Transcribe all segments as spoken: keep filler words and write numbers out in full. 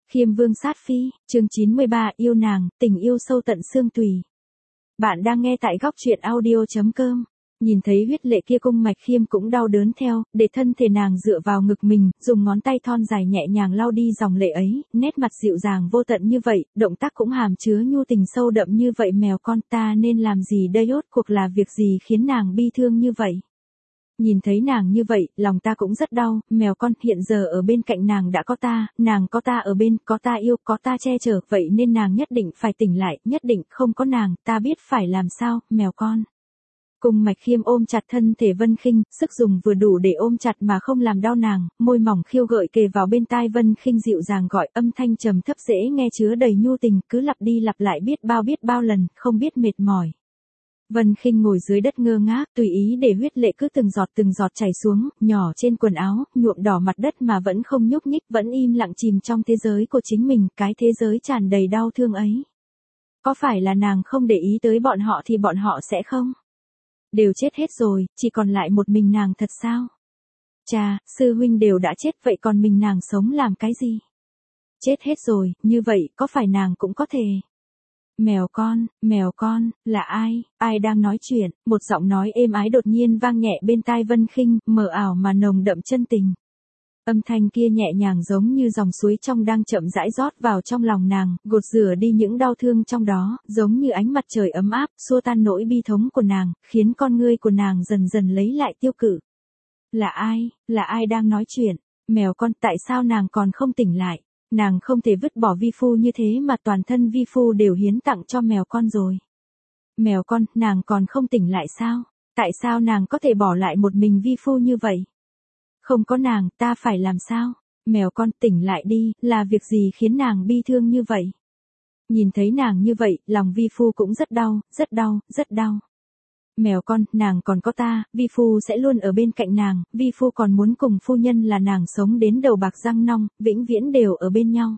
Khiêm Vương sát phi, chương chín mươi ba, yêu nàng, tình yêu sâu tận xương tùy. Bạn đang nghe tại góc truyện audio chấm com. Nhìn thấy huyết lệ kia cung mạch Khiêm cũng đau đớn theo, để thân thể nàng dựa vào ngực mình, dùng ngón tay thon dài nhẹ nhàng lau đi dòng lệ ấy, nét mặt dịu dàng vô tận như vậy, động tác cũng hàm chứa nhu tình sâu đậm như vậy. Mèo con, ta nên làm gì đây, rốt cuộc là việc gì khiến nàng bi thương như vậy? Nhìn thấy nàng như vậy, lòng ta cũng rất đau. Mèo con, hiện giờ ở bên cạnh nàng đã có ta, nàng có ta ở bên, có ta yêu, có ta che chở, vậy nên nàng nhất định phải tỉnh lại, nhất định không có nàng, ta biết phải làm sao, mèo con. Cung mạch Khiêm ôm chặt thân thể Vân Khinh, sức dùng vừa đủ để ôm chặt mà không làm đau nàng, môi mỏng khiêu gợi kề vào bên tai Vân Khinh dịu dàng gọi, âm thanh trầm thấp dễ nghe chứa đầy nhu tình, cứ lặp đi lặp lại biết bao biết bao lần, không biết mệt mỏi. Vân Khinh ngồi dưới đất ngơ ngác, tùy ý để huyết lệ cứ từng giọt từng giọt chảy xuống, nhỏ trên quần áo, nhuộm đỏ mặt đất mà vẫn không nhúc nhích, vẫn im lặng chìm trong thế giới của chính mình, cái thế giới tràn đầy đau thương ấy. Có phải là nàng không để ý tới bọn họ thì bọn họ sẽ không? Đều chết hết rồi, chỉ còn lại một mình nàng thật sao? Cha, sư huynh đều đã chết, vậy còn mình nàng sống làm cái gì? Chết hết rồi, như vậy, có phải nàng cũng có thể? Mèo con, mèo con, là ai, ai đang nói chuyện? Một giọng nói êm ái đột nhiên vang nhẹ bên tai Vân Khinh, mờ ảo mà nồng đậm chân tình. Âm thanh kia nhẹ nhàng giống như dòng suối trong đang chậm rãi rót vào trong lòng nàng, gột rửa đi những đau thương trong đó, giống như ánh mặt trời ấm áp, xua tan nỗi bi thống của nàng, khiến con ngươi của nàng dần dần lấy lại tiêu cự. Là ai, là ai đang nói chuyện? Mèo con, tại sao nàng còn không tỉnh lại? Nàng không thể vứt bỏ vi phu như thế mà toàn thân vi phu đều hiến tặng cho mèo con rồi. Mèo con, nàng còn không tỉnh lại sao? Tại sao nàng có thể bỏ lại một mình vi phu như vậy? Không có nàng, ta phải làm sao? Mèo con, tỉnh lại đi, là việc gì khiến nàng bi thương như vậy? Nhìn thấy nàng như vậy, lòng vi phu cũng rất đau, rất đau, rất đau. Mèo con, nàng còn có ta, vi phu sẽ luôn ở bên cạnh nàng, vi phu còn muốn cùng phu nhân là nàng sống đến đầu bạc răng nong, vĩnh viễn đều ở bên nhau.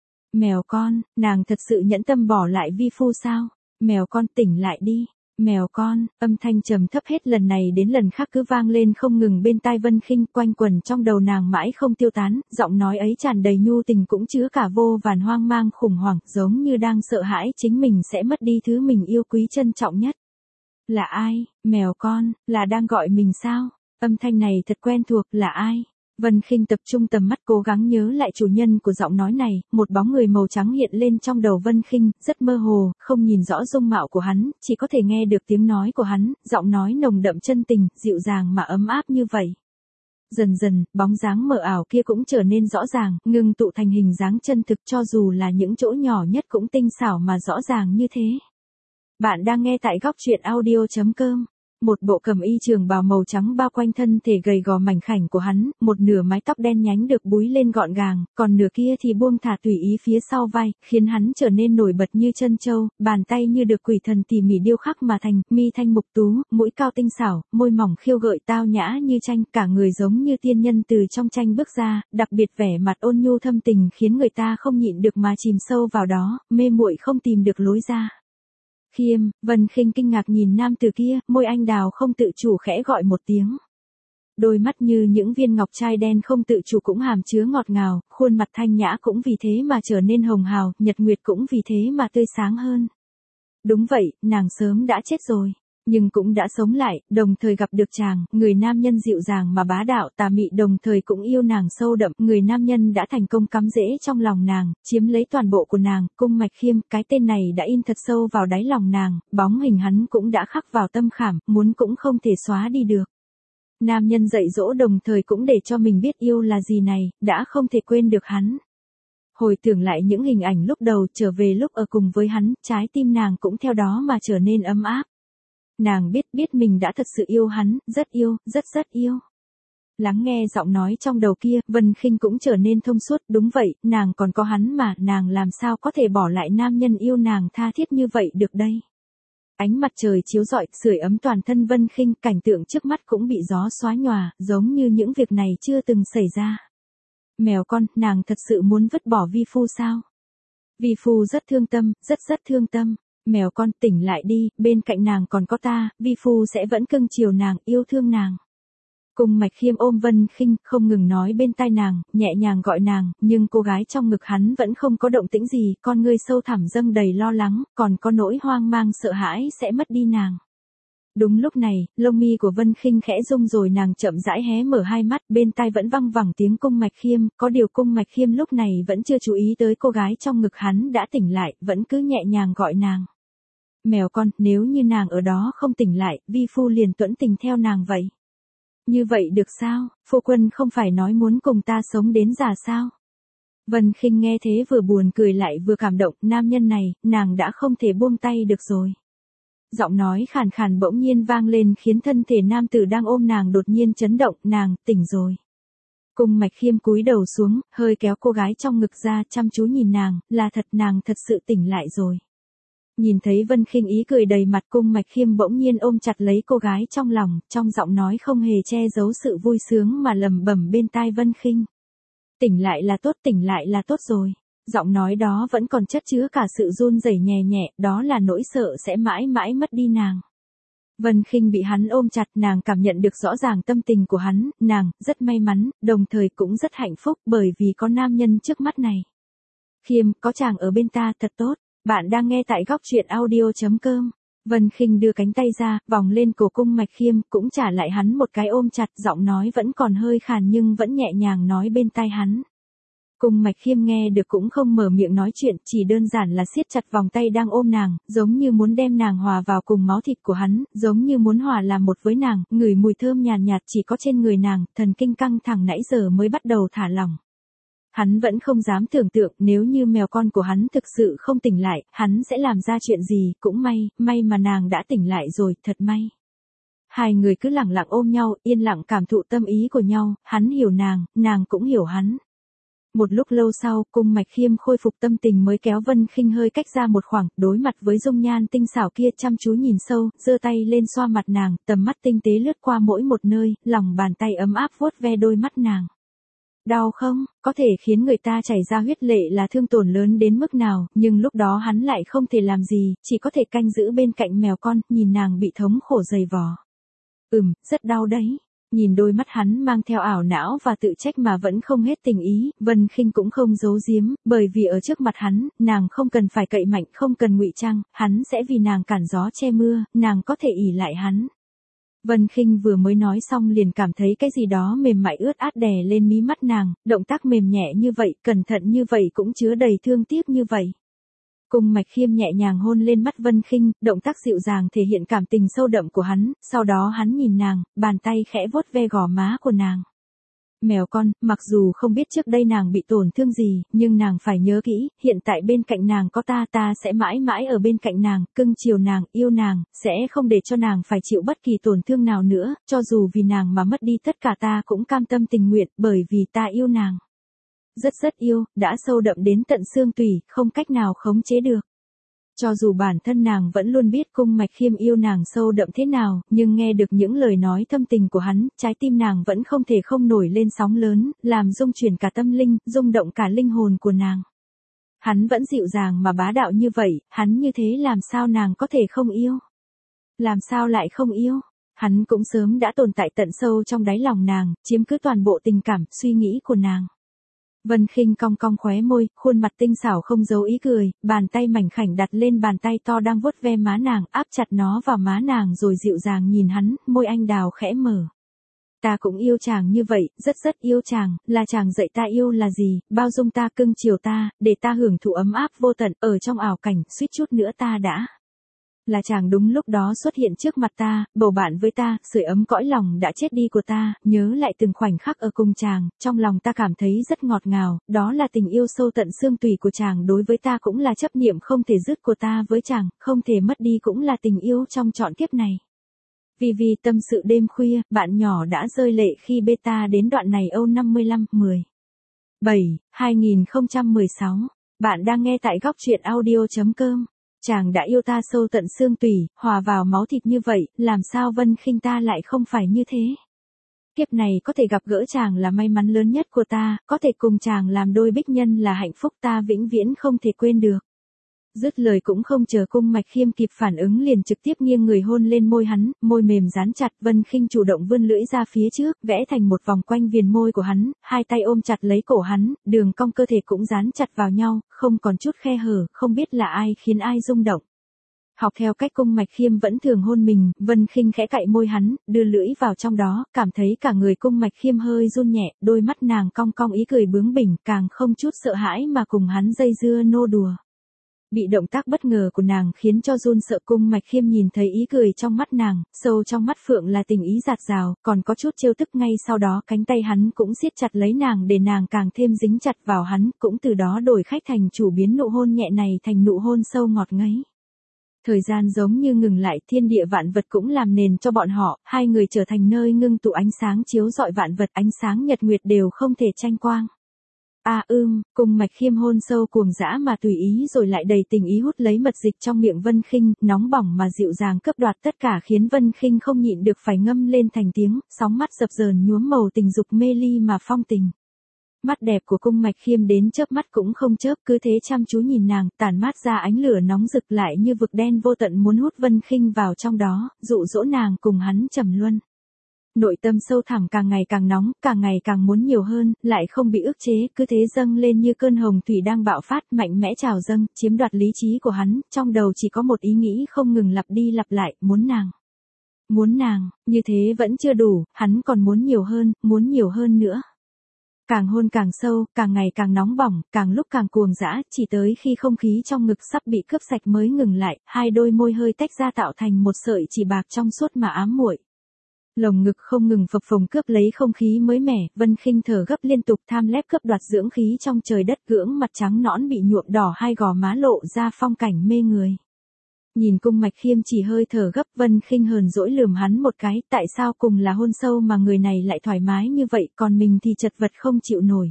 Mèo con, nàng thật sự nhẫn tâm bỏ lại vi phu sao? Mèo con, tỉnh lại đi. Mèo con, âm thanh trầm thấp hết lần này đến lần khác cứ vang lên không ngừng bên tai Vân Khinh, quanh quẩn trong đầu nàng mãi không tiêu tán, giọng nói ấy tràn đầy nhu tình cũng chứa cả vô vàn hoang mang khủng hoảng, giống như đang sợ hãi chính mình sẽ mất đi thứ mình yêu quý trân trọng nhất. Là ai, mèo con, là đang gọi mình sao? Âm thanh này thật quen thuộc, là ai? Vân Khinh tập trung tầm mắt cố gắng nhớ lại chủ nhân của giọng nói này, một bóng người màu trắng hiện lên trong đầu Vân Khinh, rất mơ hồ, không nhìn rõ dung mạo của hắn, chỉ có thể nghe được tiếng nói của hắn, giọng nói nồng đậm chân tình, dịu dàng mà ấm áp như vậy. Dần dần, bóng dáng mờ ảo kia cũng trở nên rõ ràng, ngưng tụ thành hình dáng chân thực, cho dù là những chỗ nhỏ nhất cũng tinh xảo mà rõ ràng như thế. Bạn đang nghe tại góc truyện audio chấm com. Một bộ cẩm y trường bào màu trắng bao quanh thân thể gầy gò mảnh khảnh của hắn, một nửa mái tóc đen nhánh được búi lên gọn gàng, còn nửa kia thì buông thả tùy ý phía sau vai, khiến hắn trở nên nổi bật như chân châu, bàn tay như được quỷ thần tỉ mỉ điêu khắc mà thành, mi thanh mục tú, mũi cao tinh xảo, môi mỏng khiêu gợi tao nhã như tranh, cả người giống như tiên nhân từ trong tranh bước ra, đặc biệt vẻ mặt ôn nhu thâm tình khiến người ta không nhịn được mà chìm sâu vào đó, mê muội không tìm được lối ra. Khiêm, Vân Khinh kinh ngạc nhìn nam tử kia, môi anh đào không tự chủ khẽ gọi một tiếng. Đôi mắt như những viên ngọc trai đen không tự chủ cũng hàm chứa ngọt ngào, khuôn mặt thanh nhã cũng vì thế mà trở nên hồng hào, nhật nguyệt cũng vì thế mà tươi sáng hơn. Đúng vậy, nàng sớm đã chết rồi, nhưng cũng đã sống lại, đồng thời gặp được chàng, người nam nhân dịu dàng mà bá đạo tà mị, đồng thời cũng yêu nàng sâu đậm, người nam nhân đã thành công cắm rễ trong lòng nàng, chiếm lấy toàn bộ của nàng, cung mạch Khiêm, cái tên này đã in thật sâu vào đáy lòng nàng, bóng hình hắn cũng đã khắc vào tâm khảm, muốn cũng không thể xóa đi được. Nam nhân dạy dỗ đồng thời cũng để cho mình biết yêu là gì này, đã không thể quên được hắn. Hồi tưởng lại những hình ảnh lúc đầu trở về lúc ở cùng với hắn, trái tim nàng cũng theo đó mà trở nên ấm áp. Nàng biết biết mình đã thật sự yêu hắn, rất yêu, rất rất yêu. Lắng nghe giọng nói trong đầu kia, Vân Khinh cũng trở nên thông suốt, đúng vậy, nàng còn có hắn mà, nàng làm sao có thể bỏ lại nam nhân yêu nàng tha thiết như vậy được đây. Ánh mặt trời chiếu rọi, sưởi ấm toàn thân Vân Khinh, cảnh tượng trước mắt cũng bị gió xóa nhòa, giống như những việc này chưa từng xảy ra. Mèo con, nàng thật sự muốn vứt bỏ vi phu sao? Vi phu rất thương tâm, rất rất thương tâm. Mèo con, tỉnh lại đi, bên cạnh nàng còn có ta, vi phu sẽ vẫn cưng chiều nàng, yêu thương nàng. Cung Mạch Khiêm ôm Vân Khinh, không ngừng nói bên tai nàng, nhẹ nhàng gọi nàng, nhưng cô gái trong ngực hắn vẫn không có động tĩnh gì, con ngươi sâu thẳm dâng đầy lo lắng, còn có nỗi hoang mang sợ hãi sẽ mất đi nàng. Đúng lúc này, lông mi của Vân Khinh khẽ rung rồi nàng chậm rãi hé mở hai mắt, bên tai vẫn văng vẳng tiếng Cung Mạch Khiêm, có điều Cung Mạch Khiêm lúc này vẫn chưa chú ý tới cô gái trong ngực hắn đã tỉnh lại, vẫn cứ nhẹ nhàng gọi nàng. Mèo con, nếu như nàng ở đó không tỉnh lại, vi phu liền tuẫn tình theo nàng vậy. Như vậy được sao, phu quân không phải nói muốn cùng ta sống đến già sao? Vân Khinh nghe thế vừa buồn cười lại vừa cảm động, nam nhân này, nàng đã không thể buông tay được rồi. Giọng nói khàn khàn bỗng nhiên vang lên khiến thân thể nam tử đang ôm nàng đột nhiên chấn động, nàng, tỉnh rồi. Cung Mạch Khiêm cúi đầu xuống, hơi kéo cô gái trong ngực ra, chăm chú nhìn nàng, là thật nàng thật sự tỉnh lại rồi. Nhìn thấy Vân Khinh ý cười đầy mặt, Cung Mạch Khiêm bỗng nhiên ôm chặt lấy cô gái trong lòng, trong giọng nói không hề che giấu sự vui sướng mà lẩm bẩm bên tai Vân Khinh. Tỉnh lại là tốt, tỉnh lại là tốt rồi. Giọng nói đó vẫn còn chất chứa cả sự run rẩy nhẹ nhẹ, đó là nỗi sợ sẽ mãi mãi mất đi nàng. Vân Khinh bị hắn ôm chặt, nàng cảm nhận được rõ ràng tâm tình của hắn, nàng rất may mắn, đồng thời cũng rất hạnh phúc bởi vì có nam nhân trước mắt này. Khiêm, có chàng ở bên ta thật tốt. Bạn đang nghe tại góc truyện audio chấm com. Vân Khinh đưa cánh tay ra, vòng lên cổ Cung Mạch Khiêm, cũng trả lại hắn một cái ôm chặt, giọng nói vẫn còn hơi khàn nhưng vẫn nhẹ nhàng nói bên tai hắn. Cung Mạch Khiêm nghe được cũng không mở miệng nói chuyện, chỉ đơn giản là siết chặt vòng tay đang ôm nàng, giống như muốn đem nàng hòa vào cùng máu thịt của hắn, giống như muốn hòa làm một với nàng, ngửi mùi thơm nhàn nhạt, nhạt chỉ có trên người nàng, thần kinh căng thẳng nãy giờ mới bắt đầu thả lỏng. Hắn vẫn không dám tưởng tượng nếu như mèo con của hắn thực sự không tỉnh lại, hắn sẽ làm ra chuyện gì, cũng may, may mà nàng đã tỉnh lại rồi, thật may. Hai người cứ lặng lặng ôm nhau, yên lặng cảm thụ tâm ý của nhau, hắn hiểu nàng, nàng cũng hiểu hắn. Một lúc lâu sau, Cung Mạch Khiêm khôi phục tâm tình mới kéo Vân Khinh hơi cách ra một khoảng, đối mặt với dung nhan tinh xảo kia chăm chú nhìn sâu, giơ tay lên xoa mặt nàng, tầm mắt tinh tế lướt qua mỗi một nơi, lòng bàn tay ấm áp vuốt ve đôi mắt nàng. Đau không, có thể khiến người ta chảy ra huyết lệ là thương tổn lớn đến mức nào, nhưng lúc đó hắn lại không thể làm gì, chỉ có thể canh giữ bên cạnh mèo con, nhìn nàng bị thống khổ dày vò. Ừm, rất đau đấy. Nhìn đôi mắt hắn mang theo ảo não và tự trách mà vẫn không hết tình ý, Vân Khinh cũng không giấu giếm, bởi vì ở trước mặt hắn, nàng không cần phải cậy mạnh, không cần ngụy trang, hắn sẽ vì nàng cản gió che mưa, nàng có thể ỷ lại hắn. Vân Khinh vừa mới nói xong liền cảm thấy cái gì đó mềm mại ướt át đè lên mí mắt nàng, động tác mềm nhẹ như vậy, cẩn thận như vậy cũng chứa đầy thương tiếc như vậy. Cung Mạch Khiêm nhẹ nhàng hôn lên mắt Vân Khinh, động tác dịu dàng thể hiện cảm tình sâu đậm của hắn, sau đó hắn nhìn nàng, bàn tay khẽ vuốt ve gò má của nàng. Mèo con, mặc dù không biết trước đây nàng bị tổn thương gì, nhưng nàng phải nhớ kỹ, hiện tại bên cạnh nàng có ta, ta sẽ mãi mãi ở bên cạnh nàng, cưng chiều nàng, yêu nàng, sẽ không để cho nàng phải chịu bất kỳ tổn thương nào nữa, cho dù vì nàng mà mất đi tất cả ta cũng cam tâm tình nguyện, bởi vì ta yêu nàng. Rất rất yêu, đã sâu đậm đến tận xương tủy, không cách nào khống chế được. Cho dù bản thân nàng vẫn luôn biết Cung Mạch Khiêm yêu nàng sâu đậm thế nào, nhưng nghe được những lời nói thâm tình của hắn, trái tim nàng vẫn không thể không nổi lên sóng lớn, làm rung chuyển cả tâm linh, rung động cả linh hồn của nàng. Hắn vẫn dịu dàng mà bá đạo như vậy, hắn như thế làm sao nàng có thể không yêu? Làm sao lại không yêu? Hắn cũng sớm đã tồn tại tận sâu trong đáy lòng nàng, chiếm cứ toàn bộ tình cảm, suy nghĩ của nàng. Vân Khinh cong cong khóe môi, khuôn mặt tinh xảo không giấu ý cười, bàn tay mảnh khảnh đặt lên bàn tay to đang vuốt ve má nàng, áp chặt nó vào má nàng rồi dịu dàng nhìn hắn, môi anh đào khẽ mở. Ta cũng yêu chàng như vậy, rất rất yêu chàng, là chàng dạy ta yêu là gì, bao dung ta, cưng chiều ta, để ta hưởng thụ ấm áp vô tận, ở trong ảo cảnh, suýt chút nữa ta đã. Là chàng đúng lúc đó xuất hiện trước mặt ta, bầu bạn với ta, sưởi ấm cõi lòng đã chết đi của ta, nhớ lại từng khoảnh khắc ở cùng chàng, trong lòng ta cảm thấy rất ngọt ngào, đó là tình yêu sâu tận xương tủy của chàng đối với ta cũng là chấp niệm không thể dứt của ta với chàng, không thể mất đi cũng là tình yêu trong trọn kiếp này. Vì vì tâm sự đêm khuya, bạn nhỏ đã rơi lệ khi beta đến đoạn này Âu năm mươi lăm, mười bảy, hai nghìn không trăm mười sáu. Bạn đang nghe tại góc truyện audio chấm com. Chàng đã yêu ta sâu tận xương tủy, hòa vào máu thịt như vậy, làm sao Vân Khinh ta lại không phải như thế? Kiếp này có thể gặp gỡ chàng là may mắn lớn nhất của ta, có thể cùng chàng làm đôi bích nhân là hạnh phúc ta vĩnh viễn không thể quên được. Dứt lời cũng không chờ Cung Mạch Khiêm kịp phản ứng liền trực tiếp nghiêng người hôn lên môi hắn, môi mềm dán chặt. Vân Khinh chủ động vươn lưỡi ra phía trước, vẽ thành một vòng quanh viền môi của hắn, hai tay ôm chặt lấy cổ hắn, đường cong cơ thể cũng dán chặt vào nhau, không còn chút khe hở, không biết là ai khiến ai rung động. Học theo cách Cung Mạch Khiêm vẫn thường hôn mình, Vân Khinh khẽ cạy môi hắn, đưa lưỡi vào trong đó, cảm thấy cả người Cung Mạch Khiêm hơi run nhẹ, đôi mắt nàng cong cong ý cười bướng bỉnh, càng không chút sợ hãi mà cùng hắn dây dưa nô đùa. Bị động tác bất ngờ của nàng khiến cho run sợ. Cung Mạch Khiêm nhìn thấy ý cười trong mắt nàng, sâu trong mắt phượng là tình ý dạt dào, còn có chút trêu tức. Ngay sau đó cánh tay hắn cũng siết chặt lấy nàng để nàng càng thêm dính chặt vào hắn, cũng từ đó đổi khách thành chủ, biến nụ hôn nhẹ này thành nụ hôn sâu ngọt ngấy. Thời gian giống như ngừng lại, thiên địa vạn vật cũng làm nền cho bọn họ, hai người trở thành nơi ngưng tụ ánh sáng chiếu rọi vạn vật, ánh sáng nhật nguyệt đều không thể tranh quang. A à, ưm, Cung Mạch Khiêm hôn sâu cuồng dã mà tùy ý rồi lại đầy tình ý hút lấy mật dịch trong miệng Vân Khinh, nóng bỏng mà dịu dàng cướp đoạt tất cả khiến Vân Khinh không nhịn được phải ngâm lên thành tiếng, sóng mắt dập dờn nhuốm màu tình dục mê ly mà phong tình. Mắt đẹp của Cung Mạch Khiêm đến chớp mắt cũng không chớp, cứ thế chăm chú nhìn nàng, tản mát ra ánh lửa nóng rực lại như vực đen vô tận muốn hút Vân Khinh vào trong đó, dụ dỗ nàng cùng hắn trầm luân. Nội tâm sâu thẳm càng ngày càng nóng, càng ngày càng muốn nhiều hơn, lại không bị ức chế, cứ thế dâng lên như cơn hồng thủy đang bạo phát, mạnh mẽ trào dâng, chiếm đoạt lý trí của hắn, trong đầu chỉ có một ý nghĩ không ngừng lặp đi lặp lại, muốn nàng. Muốn nàng, như thế vẫn chưa đủ, hắn còn muốn nhiều hơn, muốn nhiều hơn nữa. Càng hôn càng sâu, càng ngày càng nóng bỏng, càng lúc càng cuồng dã, chỉ tới khi không khí trong ngực sắp bị cướp sạch mới ngừng lại, hai đôi môi hơi tách ra tạo thành một sợi chỉ bạc trong suốt mà ám muội. Lồng ngực không ngừng phập phồng cướp lấy không khí mới mẻ, Vân Khinh thở gấp liên tục tham lép cướp đoạt dưỡng khí trong trời đất, gưỡng mặt trắng nõn bị nhuộm đỏ, hai gò má lộ ra phong cảnh mê người. Nhìn Cung Mạch Khiêm chỉ hơi thở gấp, Vân Khinh hờn dỗi lườm hắn một cái, tại sao cùng là hôn sâu mà người này lại thoải mái như vậy, còn mình thì chật vật không chịu nổi.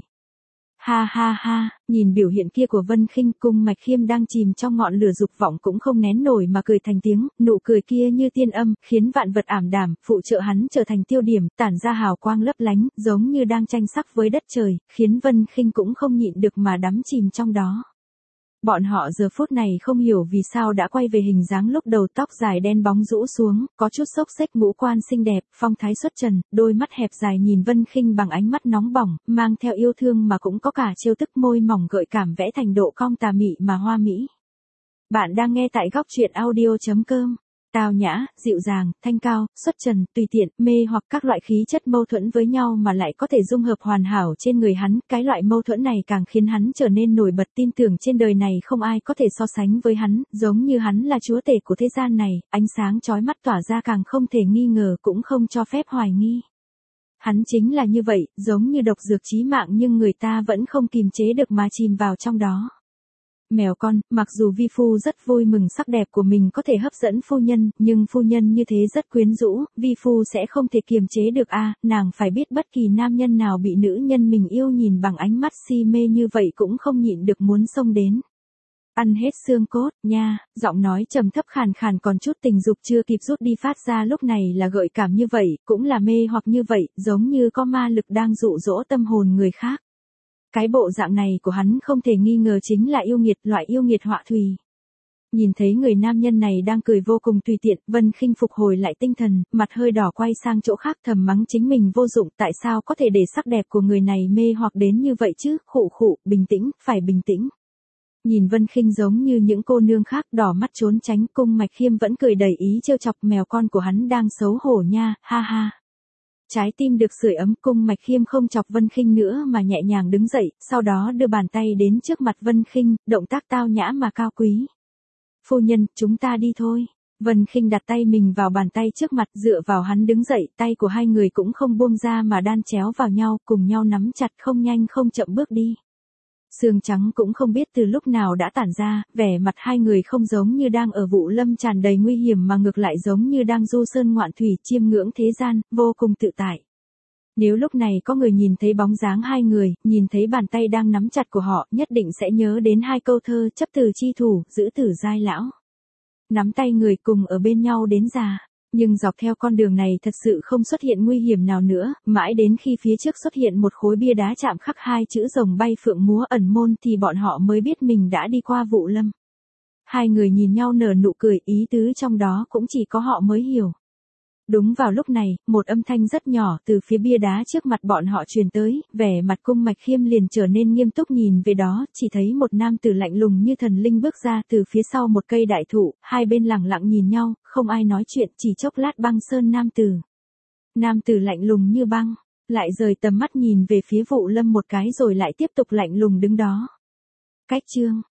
Ha ha ha, nhìn biểu hiện kia của Vân Khinh, Cung Mạch Khiêm đang chìm trong ngọn lửa dục vọng cũng không nén nổi mà cười thành tiếng, nụ cười kia như tiên âm, khiến vạn vật ảm đạm, phụ trợ hắn trở thành tiêu điểm, tản ra hào quang lấp lánh, giống như đang tranh sắc với đất trời, khiến Vân Khinh cũng không nhịn được mà đắm chìm trong đó. Bọn họ giờ phút này không hiểu vì sao đã quay về hình dáng lúc đầu, tóc dài đen bóng rũ xuống, có chút xốc xếch, ngũ quan xinh đẹp, phong thái xuất trần, đôi mắt hẹp dài nhìn Vân Khinh bằng ánh mắt nóng bỏng, mang theo yêu thương mà cũng có cả trêu tức, môi mỏng gợi cảm vẽ thành độ cong tà mị mà hoa mỹ. Bạn đang nghe tại góc truyện audio chấm com. Tao nhã, dịu dàng, thanh cao, xuất trần, tùy tiện, mê hoặc các loại khí chất mâu thuẫn với nhau mà lại có thể dung hợp hoàn hảo trên người hắn, cái loại mâu thuẫn này càng khiến hắn trở nên nổi bật, tin tưởng trên đời này không ai có thể so sánh với hắn, giống như hắn là chúa tể của thế gian này, ánh sáng chói mắt tỏa ra càng không thể nghi ngờ, cũng không cho phép hoài nghi. Hắn chính là như vậy, giống như độc dược chí mạng nhưng người ta vẫn không kìm chế được mà chìm vào trong đó. Mèo con, mặc dù vi phu rất vui mừng sắc đẹp của mình có thể hấp dẫn phu nhân, nhưng phu nhân như thế rất quyến rũ, vi phu sẽ không thể kiềm chế được a, à, nàng phải biết bất kỳ nam nhân nào bị nữ nhân mình yêu nhìn bằng ánh mắt si mê như vậy cũng không nhịn được muốn xông đến. Ăn hết xương cốt, nha, giọng nói trầm thấp khàn khàn còn chút tình dục chưa kịp rút đi phát ra lúc này là gợi cảm như vậy, cũng là mê hoặc như vậy, giống như có ma lực đang dụ dỗ tâm hồn người khác. Cái bộ dạng này của hắn không thể nghi ngờ chính là yêu nghiệt, loại yêu nghiệt họa thủy. Nhìn thấy người nam nhân này đang cười vô cùng tùy tiện, Vân Khinh phục hồi lại tinh thần, mặt hơi đỏ quay sang chỗ khác thầm mắng chính mình vô dụng, tại sao có thể để sắc đẹp của người này mê hoặc đến như vậy chứ, khụ khụ, bình tĩnh, phải bình tĩnh. Nhìn Vân Khinh giống như những cô nương khác đỏ mắt trốn tránh, Cung Mạch Khiêm vẫn cười đầy ý trêu chọc, mèo con của hắn đang xấu hổ nha, ha ha. Trái tim được sưởi ấm, Cung Mạch Khiêm không chọc Vân Khinh nữa mà nhẹ nhàng đứng dậy, sau đó đưa bàn tay đến trước mặt Vân Khinh, động tác tao nhã mà cao quý. Phu nhân, chúng ta đi thôi. Vân Khinh đặt tay mình vào bàn tay trước mặt, dựa vào hắn đứng dậy, tay của hai người cũng không buông ra mà đan chéo vào nhau, cùng nhau nắm chặt không nhanh không chậm bước đi. Sương trắng cũng không biết từ lúc nào đã tản ra, vẻ mặt hai người không giống như đang ở Vũ Lâm tràn đầy nguy hiểm mà ngược lại giống như đang du sơn ngoạn thủy, chiêm ngưỡng thế gian, vô cùng tự tại. Nếu lúc này có người nhìn thấy bóng dáng hai người, nhìn thấy bàn tay đang nắm chặt của họ, nhất định sẽ nhớ đến hai câu thơ, chấp từ chi thủ, giữ tử giai lão. Nắm tay người cùng ở bên nhau đến già. Nhưng dọc theo con đường này thật sự không xuất hiện nguy hiểm nào nữa, mãi đến khi phía trước xuất hiện một khối bia đá chạm khắc hai chữ rồng bay phượng múa ẩn môn thì bọn họ mới biết mình đã đi qua Vũ Lâm. Hai người nhìn nhau nở nụ cười, ý tứ trong đó cũng chỉ có họ mới hiểu. Đúng vào lúc này, một âm thanh rất nhỏ từ phía bia đá trước mặt bọn họ truyền tới, vẻ mặt Cung Mạch Khiêm liền trở nên nghiêm túc nhìn về đó, chỉ thấy một nam tử lạnh lùng như thần linh bước ra từ phía sau một cây đại thụ, hai bên lẳng lặng nhìn nhau, không ai nói chuyện, chỉ chốc lát băng sơn nam tử. Nam tử lạnh lùng như băng, lại rời tầm mắt nhìn về phía Vụ Lâm một cái rồi lại tiếp tục lạnh lùng đứng đó. Cách chương